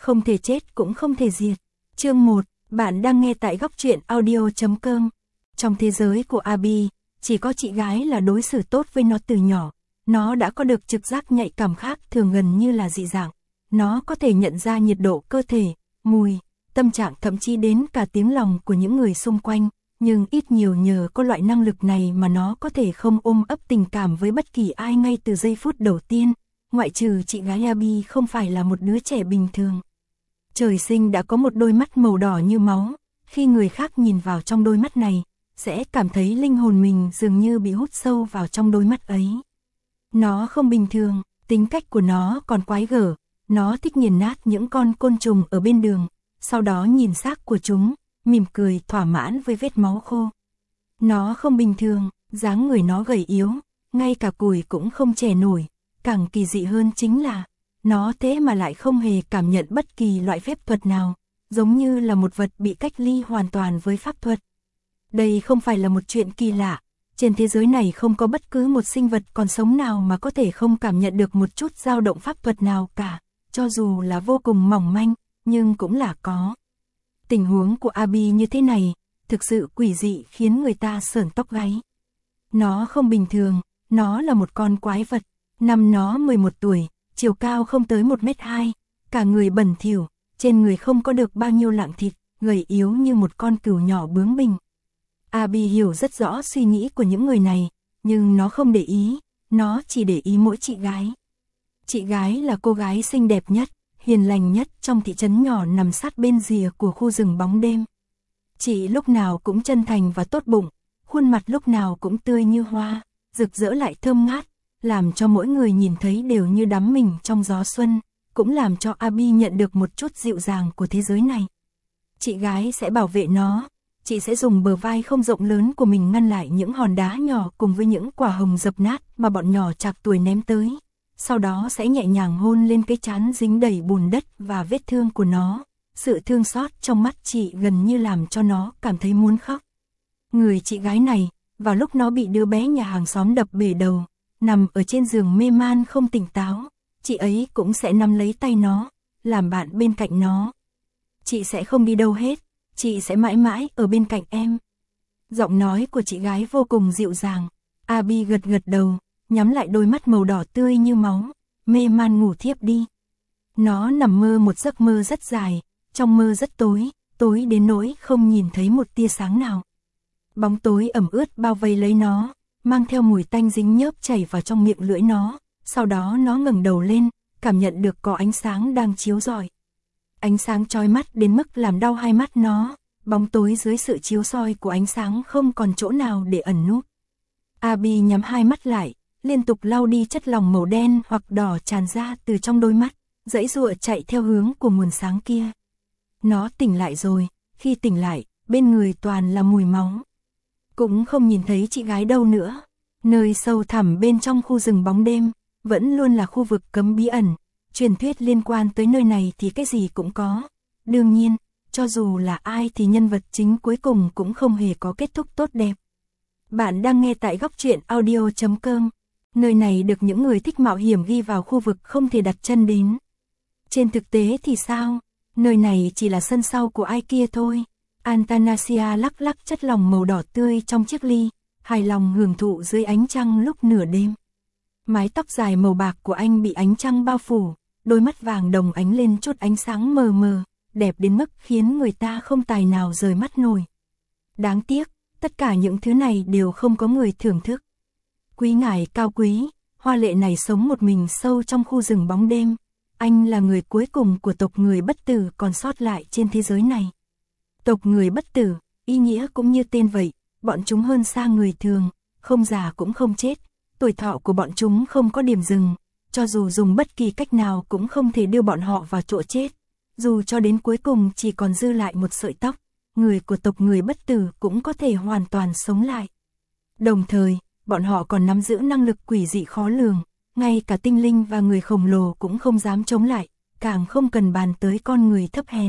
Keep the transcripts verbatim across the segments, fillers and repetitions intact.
không thể chết cũng không thể diệt. Chương một, bạn đang nghe tại góc truyện audio chấm com. Trong thế giới của Abby, chỉ có chị gái là đối xử tốt với nó từ nhỏ. Nó đã có được trực giác nhạy cảm khác thường gần như là dị dạng. Nó có thể nhận ra nhiệt độ cơ thể, mùi, tâm trạng thậm chí đến cả tiếng lòng của những người xung quanh. Nhưng ít nhiều nhờ có loại năng lực này mà nó có thể không ôm ấp tình cảm với bất kỳ ai ngay từ giây phút đầu tiên. Ngoại trừ chị gái Abby không phải là một đứa trẻ bình thường. Trời sinh đã có một đôi mắt màu đỏ như máu. Khi người khác nhìn vào trong đôi mắt này, sẽ cảm thấy linh hồn mình dường như bị hút sâu vào trong đôi mắt ấy. Nó không bình thường, tính cách của nó còn quái gở. Nó thích nghiền nát những con côn trùng ở bên đường, sau đó nhìn xác của chúng, mỉm cười thỏa mãn với vết máu khô. Nó không bình thường, dáng người nó gầy yếu, ngay cả cùi cũng không chè nổi. Càng kỳ dị hơn chính là, nó thế mà lại không hề cảm nhận bất kỳ loại phép thuật nào, giống như là một vật bị cách ly hoàn toàn với pháp thuật. Đây không phải là một chuyện kỳ lạ, trên thế giới này không có bất cứ một sinh vật còn sống nào mà có thể không cảm nhận được một chút dao động pháp thuật nào cả, cho dù là vô cùng mỏng manh, nhưng cũng là có. Tình huống của Abby như thế này, thực sự quỷ dị khiến người ta sởn tóc gáy. Nó không bình thường, nó là một con quái vật. Năm nó mười một tuổi, chiều cao không tới một mét hai, cả người bẩn thỉu, trên người không có được bao nhiêu lạng thịt, gầy yếu như một con cừu nhỏ bướng bỉnh. Abby hiểu rất rõ suy nghĩ của những người này, nhưng nó không để ý, nó chỉ để ý mỗi chị gái. Chị gái là cô gái xinh đẹp nhất, hiền lành nhất trong thị trấn nhỏ nằm sát bên rìa của khu rừng bóng đêm. Chị lúc nào cũng chân thành và tốt bụng, khuôn mặt lúc nào cũng tươi như hoa, rực rỡ lại thơm ngát, làm cho mỗi người nhìn thấy đều như đắm mình trong gió xuân, cũng làm cho Abby nhận được một chút dịu dàng của thế giới này. Chị gái sẽ bảo vệ nó, chị sẽ dùng bờ vai không rộng lớn của mình ngăn lại những hòn đá nhỏ cùng với những quả hồng dập nát mà bọn nhỏ trạc tuổi ném tới. Sau đó sẽ nhẹ nhàng hôn lên cái trán dính đầy bùn đất và vết thương của nó. Sự thương xót trong mắt chị gần như làm cho nó cảm thấy muốn khóc. Người chị gái này, vào lúc nó bị đứa bé nhà hàng xóm đập bể đầu, nằm ở trên giường mê man không tỉnh táo, chị ấy cũng sẽ nắm lấy tay nó, làm bạn bên cạnh nó. Chị sẽ không đi đâu hết, chị sẽ mãi mãi ở bên cạnh em. Giọng nói của chị gái vô cùng dịu dàng. Abby gật gật đầu, nhắm lại đôi mắt màu đỏ tươi như máu, mê man ngủ thiếp đi. Nó nằm mơ một giấc mơ rất dài, trong mơ rất tối, tối đến nỗi không nhìn thấy một tia sáng nào. Bóng tối ẩm ướt bao vây lấy nó, mang theo mùi tanh dính nhớp chảy vào trong miệng lưỡi nó, sau đó nó ngẩng đầu lên, cảm nhận được có ánh sáng đang chiếu rọi. Ánh sáng chói mắt đến mức làm đau hai mắt nó, bóng tối dưới sự chiếu soi của ánh sáng không còn chỗ nào để ẩn núp. Abby nhắm hai mắt lại, liên tục lau đi chất lỏng màu đen hoặc đỏ tràn ra từ trong đôi mắt, giãy giụa chạy theo hướng của nguồn sáng kia. Nó tỉnh lại rồi, khi tỉnh lại, bên người toàn là mùi máu. Cũng không nhìn thấy chị gái đâu nữa. Nơi sâu thẳm bên trong khu rừng bóng đêm, vẫn luôn là khu vực cấm bí ẩn. Truyền thuyết liên quan tới nơi này thì cái gì cũng có. Đương nhiên, cho dù là ai thì nhân vật chính cuối cùng cũng không hề có kết thúc tốt đẹp. Bạn đang nghe tại góc truyện audio chấm com. Nơi này được những người thích mạo hiểm ghi vào khu vực không thể đặt chân đến. Trên thực tế thì sao? Nơi này chỉ là sân sau của ai kia thôi. Antanasia lắc lắc chất lỏng màu đỏ tươi trong chiếc ly, hài lòng hưởng thụ dưới ánh trăng lúc nửa đêm. Mái tóc dài màu bạc của anh bị ánh trăng bao phủ, đôi mắt vàng đồng ánh lên chút ánh sáng mờ mờ, đẹp đến mức khiến người ta không tài nào rời mắt nổi. Đáng tiếc, tất cả những thứ này đều không có người thưởng thức. Quý ngài cao quý, hoa lệ này sống một mình sâu trong khu rừng bóng đêm. Anh là người cuối cùng của tộc người bất tử còn sót lại trên thế giới này. Tộc người bất tử, ý nghĩa cũng như tên vậy, bọn chúng hơn xa người thường, không già cũng không chết, tuổi thọ của bọn chúng không có điểm dừng, cho dù dùng bất kỳ cách nào cũng không thể đưa bọn họ vào chỗ chết, dù cho đến cuối cùng chỉ còn dư lại một sợi tóc, người của tộc người bất tử cũng có thể hoàn toàn sống lại. Đồng thời, bọn họ còn nắm giữ năng lực quỷ dị khó lường, ngay cả tinh linh và người khổng lồ cũng không dám chống lại, càng không cần bàn tới con người thấp hèn.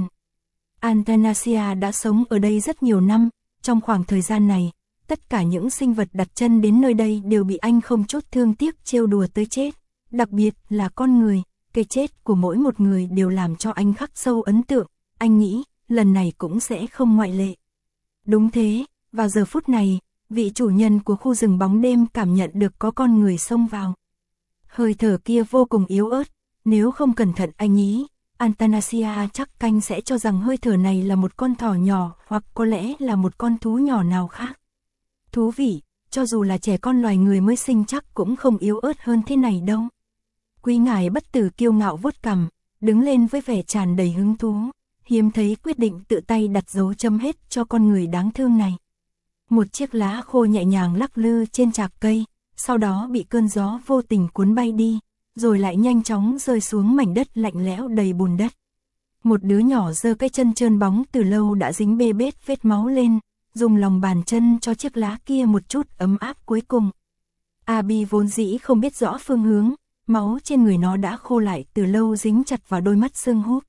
Antanasia đã sống ở đây rất nhiều năm, trong khoảng thời gian này, tất cả những sinh vật đặt chân đến nơi đây đều bị anh không chút thương tiếc trêu đùa tới chết, đặc biệt là con người, Cái chết của mỗi một người đều làm cho anh khắc sâu ấn tượng, anh nghĩ, lần này cũng sẽ không ngoại lệ. Đúng thế, vào giờ phút này, vị chủ nhân của khu rừng bóng đêm cảm nhận được có con người xông vào. Hơi thở kia vô cùng yếu ớt, nếu không cẩn thận anh nghĩ, Anthanasia chắc canh sẽ cho rằng hơi thở này là một con thỏ nhỏ hoặc có lẽ là một con thú nhỏ nào khác. Thú vị, cho dù là trẻ con loài người mới sinh chắc cũng không yếu ớt hơn thế này đâu. Quý ngài bất tử kiêu ngạo vuốt cằm, đứng lên với vẻ tràn đầy hứng thú, hiếm thấy quyết định tự tay đặt dấu chấm hết cho con người đáng thương này. Một chiếc lá khô nhẹ nhàng lắc lư trên trạc cây, sau đó bị cơn gió vô tình cuốn bay đi, rồi lại nhanh chóng rơi xuống mảnh đất lạnh lẽo đầy bùn đất. Một đứa nhỏ giơ cái chân trơn bóng từ lâu đã dính bê bết vết máu lên, dùng lòng bàn chân cho chiếc lá kia một chút ấm áp cuối cùng. Abby vốn dĩ không biết rõ phương hướng, máu trên người nó đã khô lại từ lâu dính chặt vào đôi mắt sưng húp.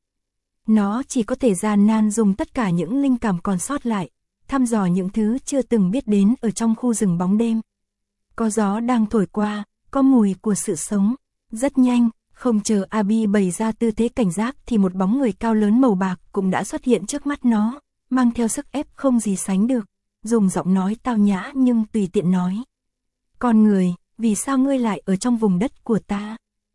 Nó chỉ có thể gian nan dùng tất cả những linh cảm còn sót lại, thăm dò những thứ chưa từng biết đến ở trong khu rừng bóng đêm. Có gió đang thổi qua, có mùi của sự sống. Rất nhanh, không chờ Abby bày ra tư thế cảnh giác thì một bóng người cao lớn màu bạc cũng đã xuất hiện trước mắt nó, mang theo sức ép không gì sánh được, dùng giọng nói tao nhã nhưng tùy tiện nói. Con người, vì sao ngươi lại ở trong vùng đất của ta?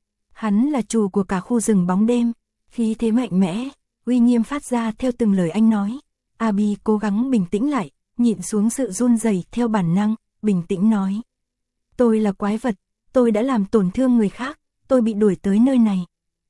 Hắn là chủ của cả khu rừng bóng đêm, khí thế mạnh mẽ, uy nghiêm phát ra theo từng lời anh nói. Abby cố gắng bình tĩnh lại, nhịn xuống sự run rẩy theo bản năng, bình tĩnh nói. Tôi là quái vật, tôi đã làm tổn thương người khác, tôi bị đuổi tới nơi này.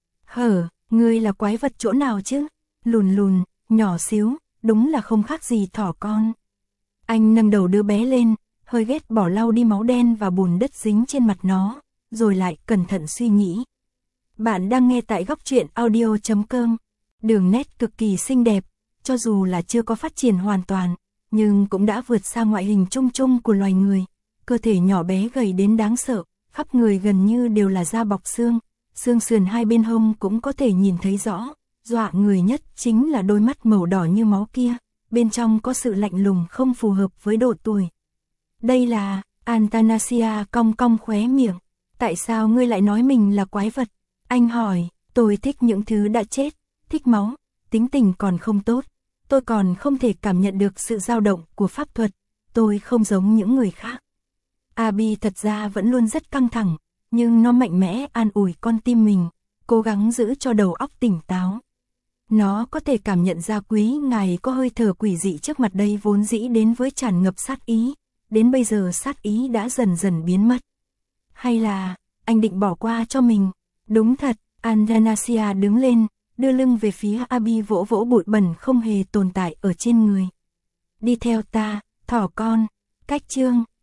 Hở, ngươi là quái vật chỗ nào chứ? Lùn lùn, nhỏ xíu, đúng là không khác gì thỏ con. Anh nâng đầu đứa bé lên, hơi ghét bỏ lau đi máu đen và bùn đất dính trên mặt nó, rồi lại cẩn thận suy nghĩ. Bạn đang nghe tại góc truyện audio chấm com. Đường nét cực kỳ xinh đẹp, cho dù là chưa có phát triển hoàn toàn, nhưng cũng đã vượt xa ngoại hình chung chung của loài người. Cơ thể nhỏ bé gầy đến đáng sợ, khắp người gần như đều là da bọc xương, xương sườn hai bên hông cũng có thể nhìn thấy rõ, dọa người nhất chính là đôi mắt màu đỏ như máu kia, bên trong có sự lạnh lùng không phù hợp với độ tuổi. Đây là, Anthanasia cong cong khóe miệng, tại sao ngươi lại nói mình là quái vật? Anh hỏi, tôi thích những thứ đã chết, thích máu, tính tình còn không tốt, tôi còn không thể cảm nhận được sự dao động của pháp thuật, tôi không giống những người khác. Abby thật ra vẫn luôn rất căng thẳng, nhưng nó mạnh mẽ an ủi con tim mình, cố gắng giữ cho đầu óc tỉnh táo. Nó có thể cảm nhận ra quý ngài có hơi thở quỷ dị trước mặt đây vốn dĩ đến với tràn ngập sát ý, đến bây giờ sát ý đã dần dần biến mất. Hay là, anh định bỏ qua cho mình? Đúng thật, Anthanasia đứng lên, đưa lưng về phía Abby vỗ vỗ bụi bẩn không hề tồn tại ở trên người. Đi theo ta, thỏ con. Cách chương